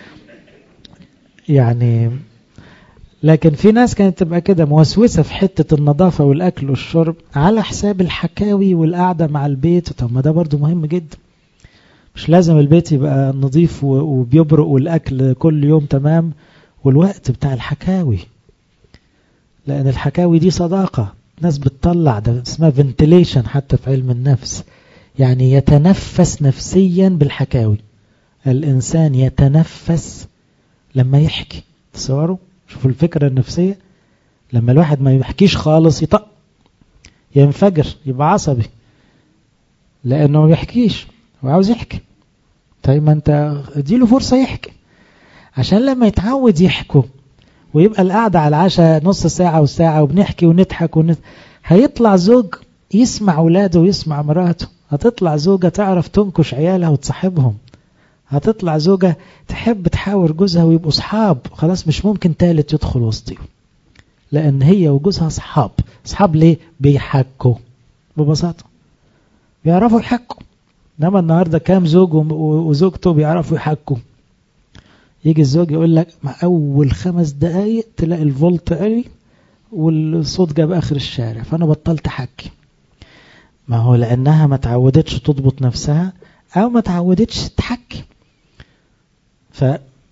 يعني. لكن في ناس كانت تبقى كده موسوسة في حتة النظافة والأكل والشرب على حساب الحكاوي والقعدة مع البيت. طب ما ده برضو مهم جدا. مش لازم البيت يبقى نظيف وبيبرق والأكل كل يوم تمام والوقت بتاع الحكاوي، لأن الحكاوي دي صداقة. ناس بتطلع، ده اسمها فنتيليشن حتى في علم النفس، يعني يتنفس نفسيا بالحكاوي. الإنسان يتنفس لما يحكي. تصوروا، شوفوا الفكرة النفسية. لما الواحد ما يحكيش خالص يطق، ينفجر، يبقى عصبي، لأنه ما بيحكيش وعاوز يحكي. طيب ما انت اديله فرصة يحكي، عشان لما يتعود يحكوا ويبقى القعدة على العشاء نص ساعة وساعة وبنحكي ونضحك هيطلع زوج يسمع ولاده ويسمع مراته. هتطلع زوجة تعرف تنكش عيالها وتصاحبهم. هتطلع زوجة تحب تحاور جوزها ويبقوا صحاب. خلاص مش ممكن تالت يدخل وسطهم، لأن هي وجوزها صحاب. صحاب ليه؟ بيحكوا ببساطة، بيعرفوا يحكوا. إنما النهاردة كام زوج وزوجته بيعرفوا يحكوا؟ يجي الزوج يقول لك مع أول 5 دقايق تلاقي الفولت قلي والصوت جاب آخر الشارع، فأنا بطلت حكي. ما هو لأنها ما تعودتش تضبط نفسها، أو ما تعودتش تحكي.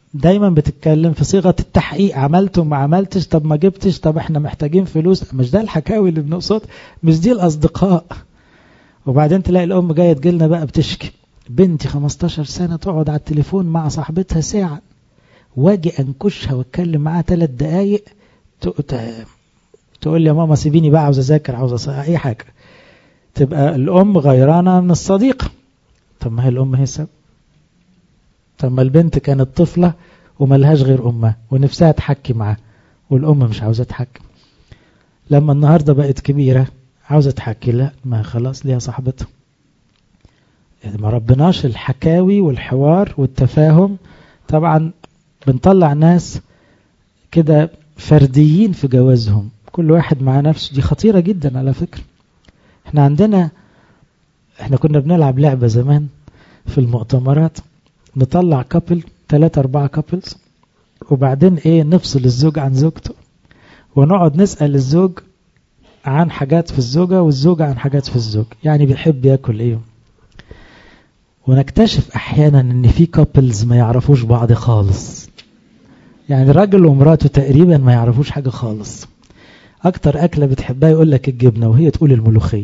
دايما بتتكلم في صيغة التحقيق، عملت وما عملتش، طب ما جبتش، طب احنا محتاجين فلوس. مش ده الحكاوي اللي بنقصد، مش دي الأصدقاء. وبعدين تلاقي الأم جاية تجيلنا بقى بتشكي، بنتي 15 سنة تقعد على التليفون مع صاحبتها ساعة، واجي أنكشها واتكلم معاها 3 دقايق تقول لي يا ماما سيبيني بقى، عاوز أذاكر، عاوز أي حاجة. تبقى الأم غيرانة من الصديق. طب ما هي الأم هي السبب. طب ما البنت كانت طفلة وملهاش غير أمها ونفسها تحكي معها، والأم مش عاوزة تحكي. لما النهاردة بقت كبيرة عاوزة تحكي، لا ما خلاص ليها صاحبتها. ما ربناش الحكاوي والحوار والتفاهم. طبعا بنطلع ناس كده فرديين في جوازهم، كل واحد مع نفسه. دي خطيرة جدا على فكرة. احنا كنا بنلعب لعبة زمان في المؤتمرات، نطلع كابل 3-4 كابلز، وبعدين نفصل الزوج عن زوجته، ونقعد نسأل الزوج عن حاجات في الزوجة والزوجة عن حاجات في الزوج، يعني بيحب يأكل ايه. ونكتشف احيانا ان في كابلز ما يعرفوش بعض خالص، يعني راجل ومراته تقريبا ما يعرفوش حاجة خالص. اكتر اكلة بتحبها يقول لك الجبنة وهي تقول الملوخية،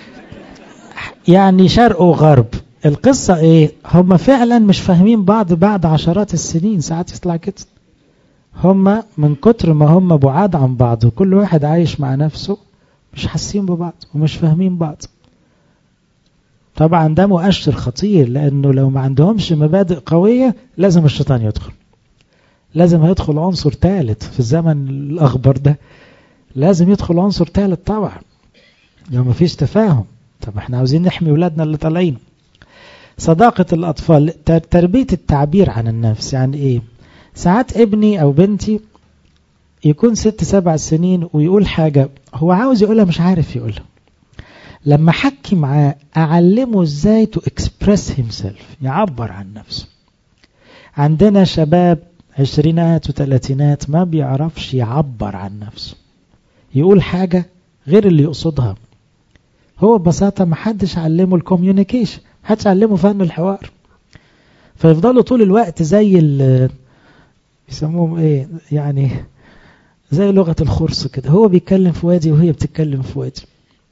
يعني شرق وغرب. القصة ايه؟ هم فعلا مش فاهمين بعض بعد عشرات السنين، ساعات يطلع كده. هم من كتر ما هم بعاد عن بعض وكل واحد عايش مع نفسه مش حاسين ببعض ومش فاهمين بعض. طبعا ده مؤشر خطير، لانه لو ما عندهمش مبادئ قوية لازم الشيطان يدخل، لازم هيدخل عنصر ثالث في الزمن الأخبر ده، لازم يدخل عنصر ثالث طبعا لو ما فيش تفاهم. طب احنا عاوزين نحمي ولادنا اللي طالعين. صداقة الأطفال، تربية التعبير عن النفس. يعني ايه؟ ساعات ابني او بنتي يكون 6-7 سنين ويقول حاجة هو عاوز يقولها مش عارف يقولها، لما حكي معاه أعلمه ازاي to express himself، يعبر عن نفسه. عندنا شباب 20 و30 ما بيعرفش يعبر عن نفسه، يقول حاجة غير اللي يقصدها. هو ببساطة محدش علمه الكوميونيكيشن، محدش علمه فن الحوار، فيفضلوا طول الوقت زي يسموهم ايه، يعني زي لغة الخرص كده، هو بيتكلم في وادي وهي بتتكلم في وادي،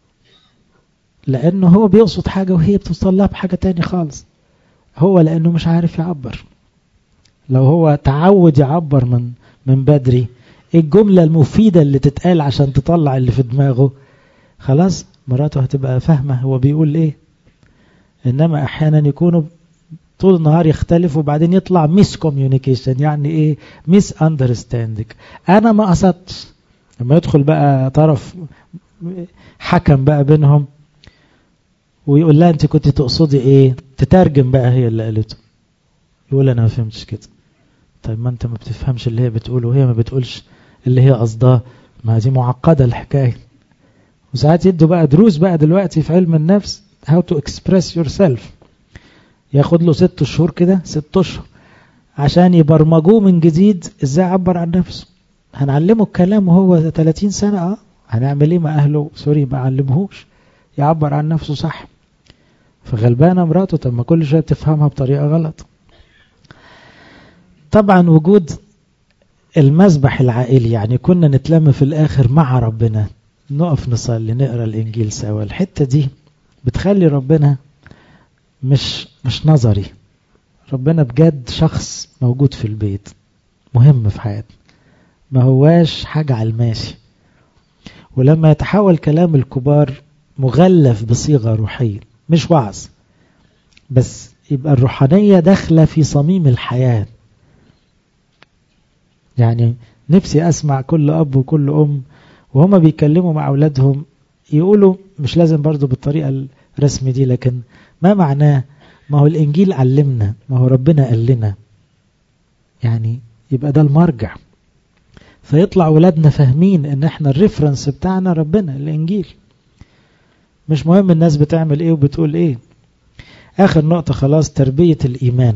لأنه هو بيقصد حاجة وهي بتوصلها بحاجة تاني خالص. هو لأنه مش عارف يعبر. لو هو تعود يعبر من بدري، الجملة المفيدة اللي تتقال عشان تطلع اللي في دماغه، خلاص مراته هتبقى فاهمة هو بيقول ايه. انما احيانا يكونوا طول النهار يختلفوا وبعدين يطلع ميس كوميونيكيشن، يعني ايه؟ ميس اندرستاندينج. انا ما قصدتش. لما يدخل بقى طرف حكم بقى بينهم ويقول لها انت كنت تقصدي ايه، تترجم بقى هي اللي قالته، يقول انا ما فهمتش كده. طيب ما انت ما بتفهمش اللي هي بتقوله وهي ما بتقولش اللي هي قصدها، ما دي معقدة الحكاية. وساعات يدوا بقى دروس بقى دلوقتي في علم النفس how to express yourself، ياخد له 6 شهور كده، 6 أشهر عشان يبرمجوه من جديد ازاي يعبر عن نفسه. هنعلمه الكلام وهو 30 سنة هنعمل ايه مع اهله؟ سوري ما علمهوش يعبر عن نفسه صح. فغلبانة مراته، طب ما كل شوية تفهمها بطريقة غلط. طبعا وجود المسبح العائلي، يعني كنا نتلم في الآخر مع ربنا، نقف نصلي نقرأ الإنجيل سوا. الحتة دي بتخلي ربنا مش نظري، ربنا بجد شخص موجود في البيت مهم في حياتنا، ما هواش حاجة على الماشي. ولما يتحول كلام الكبار مغلف بصيغة روحية مش وعظ بس، يبقى الروحانية داخلة في صميم الحياة. يعني نفسي أسمع كل أب وكل أم وهما بيكلموا مع أولادهم يقولوا، مش لازم برضو بالطريقة الرسمي دي، لكن ما معناه؟ ما هو الإنجيل علمنا، ما هو ربنا قال لنا، يعني يبقى ده المرجع. فيطلع أولادنا فاهمين ان احنا الريفرنس بتاعنا ربنا الإنجيل، مش مهم الناس بتعمل ايه وبتقول ايه. آخر نقطة خلاص، تربية الإيمان.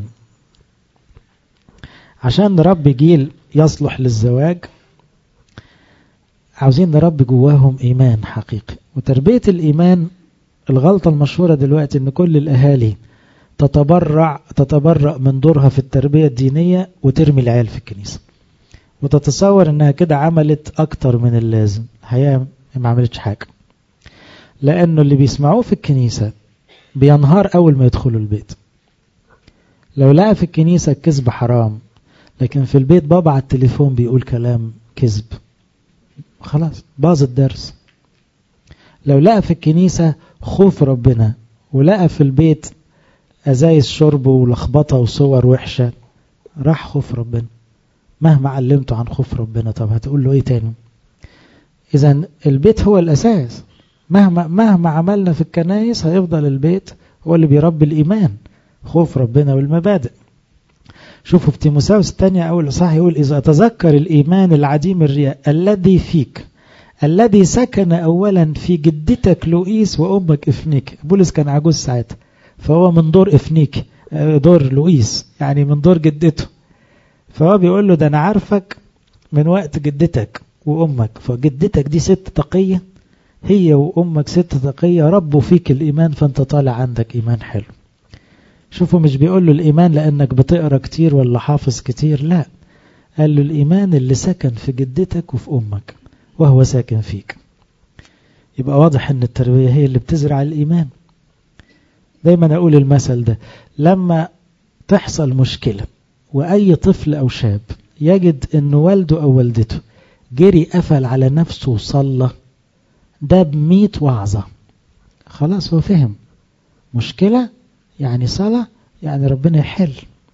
عشان نربي جيل يصلح للزواج عاوزين نربي جواهم إيمان حقيقي. وتربية الإيمان، الغلطة المشهورة دلوقتي ان كل الأهالي تتبرأ من دورها في التربية الدينية وترمي العيال في الكنيسة، وتتصور انها كده عملت اكتر من اللازم. الحقيقة ما عملتش حاجة، لانه اللي بيسمعوه في الكنيسة بينهار اول ما يدخلوا البيت. لو لقى في الكنيسة الكذب حرام، لكن في البيت بابا على التليفون بيقول كلام كذب، خلاص باظ الدرس. لو لقى في الكنيسة خوف ربنا ولقى في البيت أزايز شرب ولخبطة وصور وحشة، راح خوف ربنا. مهما علمته عن خوف ربنا، طب هتقول له ايه تاني؟ إذن البيت هو الأساس. مهما عملنا في الكنائس هيفضل البيت هو اللي بيربي الإيمان، خوف ربنا والمبادئ. شوفوا في تيموثاوس الثانية أول إصحاح يقول: إذا تذكر الإيمان العديم الرياء الذي فيك، الذي سكن أولا في جدتك لوئيس وأمك إفنيك. بولس كان عجوز ساعتها، فهو من دور إفنيك، دور لوئيس، يعني من دور جدته. فهو بيقول له: ده أنا عارفك من وقت جدتك وأمك. فجدتك دي ست تقية، هي وأمك ست تقية، ربوا فيك الإيمان، فأنت طالع عندك إيمان حلو. شوفوا مش بيقول له الإيمان لأنك بتقرأ كتير ولا حافظ كتير، لا، قال له الإيمان اللي سكن في جدتك وفي أمك وهو ساكن فيك. يبقى واضح أن التربية هي اللي بتزرع الإيمان. دايما أقول المثل ده: لما تحصل مشكلة وأي طفل أو شاب يجد أن والده أو والدته جري قفل على نفسه وصلى، ده ب100 وعظة، خلاص هو فهم مشكلة يعني صلاة يعني ربنا يحل.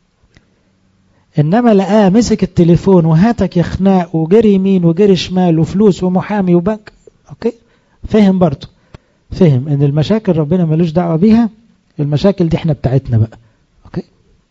إنما لقاه مسك التليفون وهاتك يا خناق وجري يمين وجري شمال وفلوس ومحامي وبنك، أوكي، فهم برضه، فهم إن المشاكل ربنا ملوش دعوة بيها، المشاكل دي احنا بتاعتنا بقى، أوكي.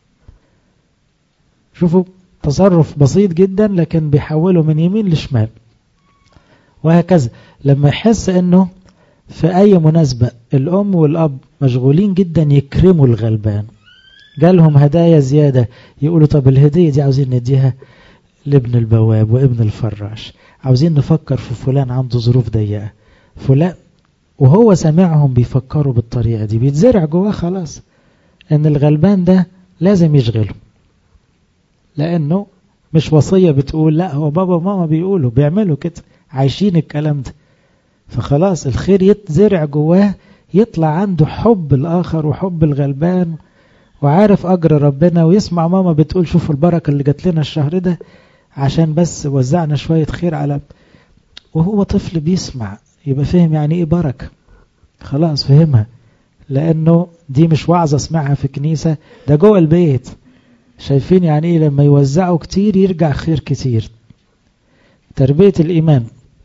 شوفوا تصرف بسيط جدا لكن بيحوله من يمين لشمال. وهكذا لما يحس إنه في أي مناسبة الأم والأب مشغولين جدا يكرموا الغلبان، جالهم هدايا زيادة، يقولوا طب الهدية دي عاوزين نديها لابن البواب وابن الفراش، عاوزين نفكر في فلان عنده ظروف ضيقة فلان، وهو سمعهم بيفكروا بالطريقة دي، بيتزرع جواه خلاص ان الغلبان ده لازم يشغله، لانه مش وصية بتقول، لا هو بابا وماما بيقولوا، بيعملوا كده، عايشين الكلام ده، فخلاص الخير يتزرع جواه، يطلع عنده حب الآخر وحب الغلبان وعارف أجر ربنا، ويسمع ماما بتقول شوفوا البركة اللي جات لنا الشهر ده عشان بس وزعنا شوية خير على، وهو طفل بيسمع يبقى فهم يعني ايه بركة، خلاص فهمها، لأنه دي مش وعظة اسمعها في كنيسة، ده جوه البيت شايفين يعني ايه لما يوزعوا كتير يرجع خير كتير. تربية الإيمان.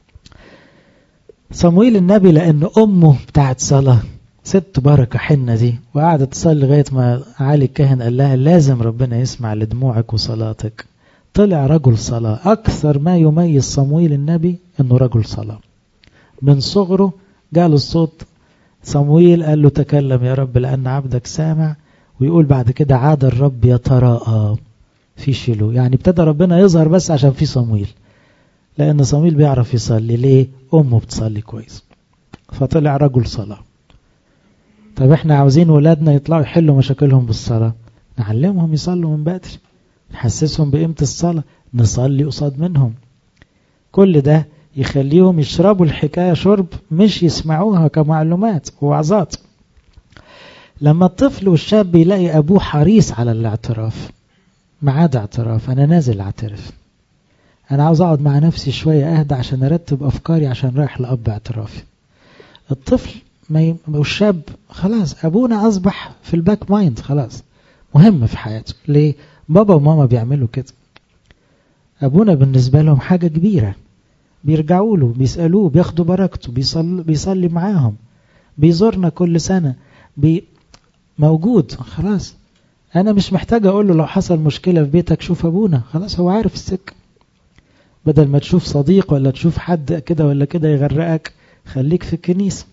صمويل النبي لأن أمه بتاعت صلاة، ست بركة حنة دي، وقعدت تصلي لغاية ما علي الكاهن قال لها لازم ربنا يسمع لدموعك وصلاتك، طلع رجل صلاة. أكثر ما يميز صمويل النبي أنه رجل صلاة، من صغره جاله الصوت صمويل قال له تكلم يا رب لأن عبدك سامع، ويقول بعد كده عاد الرب يتراءى في شيلو، يعني ابتدى ربنا يظهر بس عشان في صمويل، لأن صمويل بيعرف يصلي، ليه؟ أمه بتصلي كويس، فطلع رجل صلاة. طب احنا عاوزين ولادنا يطلعوا يحلوا مشاكلهم بالصلاة، نعلمهم يصلوا من بدري، نحسسهم بقيمة الصلاة، نصلي قصاد منهم، كل ده يخليهم يشربوا الحكاية شرب، مش يسمعوها كمعلومات ووعظات. لما الطفل والشاب يلاقي أبوه حريص على الاعتراف، معاد اعتراف، أنا نازل اعترف، أنا عاوز أقعد مع نفسي شوية أهدى عشان أرتب أفكاري عشان رايح لأب اعترافي. الطفل والشاب خلاص أبونا أصبح في الباك مايند، خلاص مهم في حياته، ليه؟ بابا وماما بيعملوا كده، أبونا بالنسبة لهم حاجة كبيرة، بيرجعوا له، بيسألوه، بياخدوا بركته، بيصلي معاهم، بيزورنا كل سنة، موجود، خلاص أنا مش محتاج أقول له لو حصل مشكلة في بيتك شوف أبونا، خلاص هو عارف السكة، بدل ما تشوف صديق ولا تشوف حد كده ولا كده يغرقك، خليك في الكنيسة.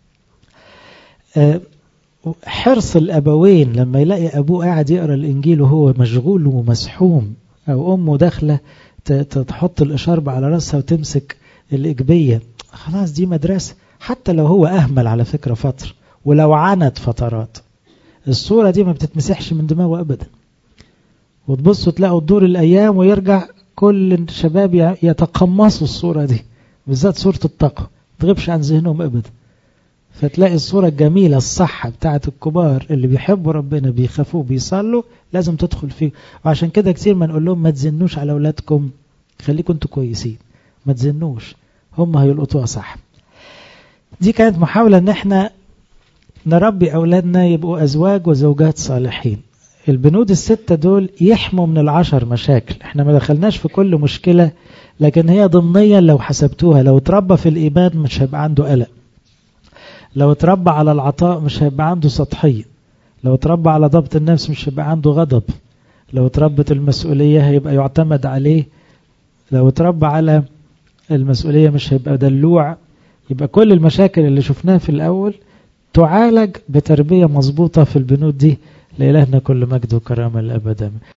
حرص الأبوين لما يلاقي أبوه قاعد يقرأ الإنجيل وهو مشغول ومسحوم، أو أمه داخلة تحط الإشارب على رأسها وتمسك الإجبية، خلاص دي مدرسة، حتى لو هو أهمل على فكرة فترة، ولو عانت فترات، الصورة دي ما بتتمسحش من دماغه أبدا. وتبصوا تلاقوا تدور الأيام ويرجع كل الشباب يتقمصوا الصورة دي، بالذات صورة التقوى تغيبش عن ذهنهم أبدا. فتلاقي الصورة الجميلة الصح بتاعت الكبار اللي بيحبوا ربنا بيخافوا بيصلوا لازم تدخل فيه. وعشان كده كتير ما نقول لهم ما تزنوش على أولادكم، خليكم انتوا كويسين، ما تزنوش، هم هيلقطوها صح. دي كانت محاولة ان احنا نربي أولادنا يبقوا أزواج وزوجات صالحين. البنود الستة دول يحموا من 10 مشاكل. احنا ما دخلناش في كل مشكلة، لكن هي ضمنيا لو حسبتوها، لو تربى في الإيمان مش هيبقى عنده قلق، لو تربى على العطاء مش هيبقى عنده سطحية، لو تربى على ضبط النفس مش هيبقى عنده غضب، لو تربت المسؤولية هيبقى يعتمد عليه، لو تربى على المسؤولية مش هيبقى دلوع. يبقى كل المشاكل اللي شفناها في الأول تعالج بتربية مظبوطة في البنود دي. لإلهنا كل مجد وكرامة الأبد.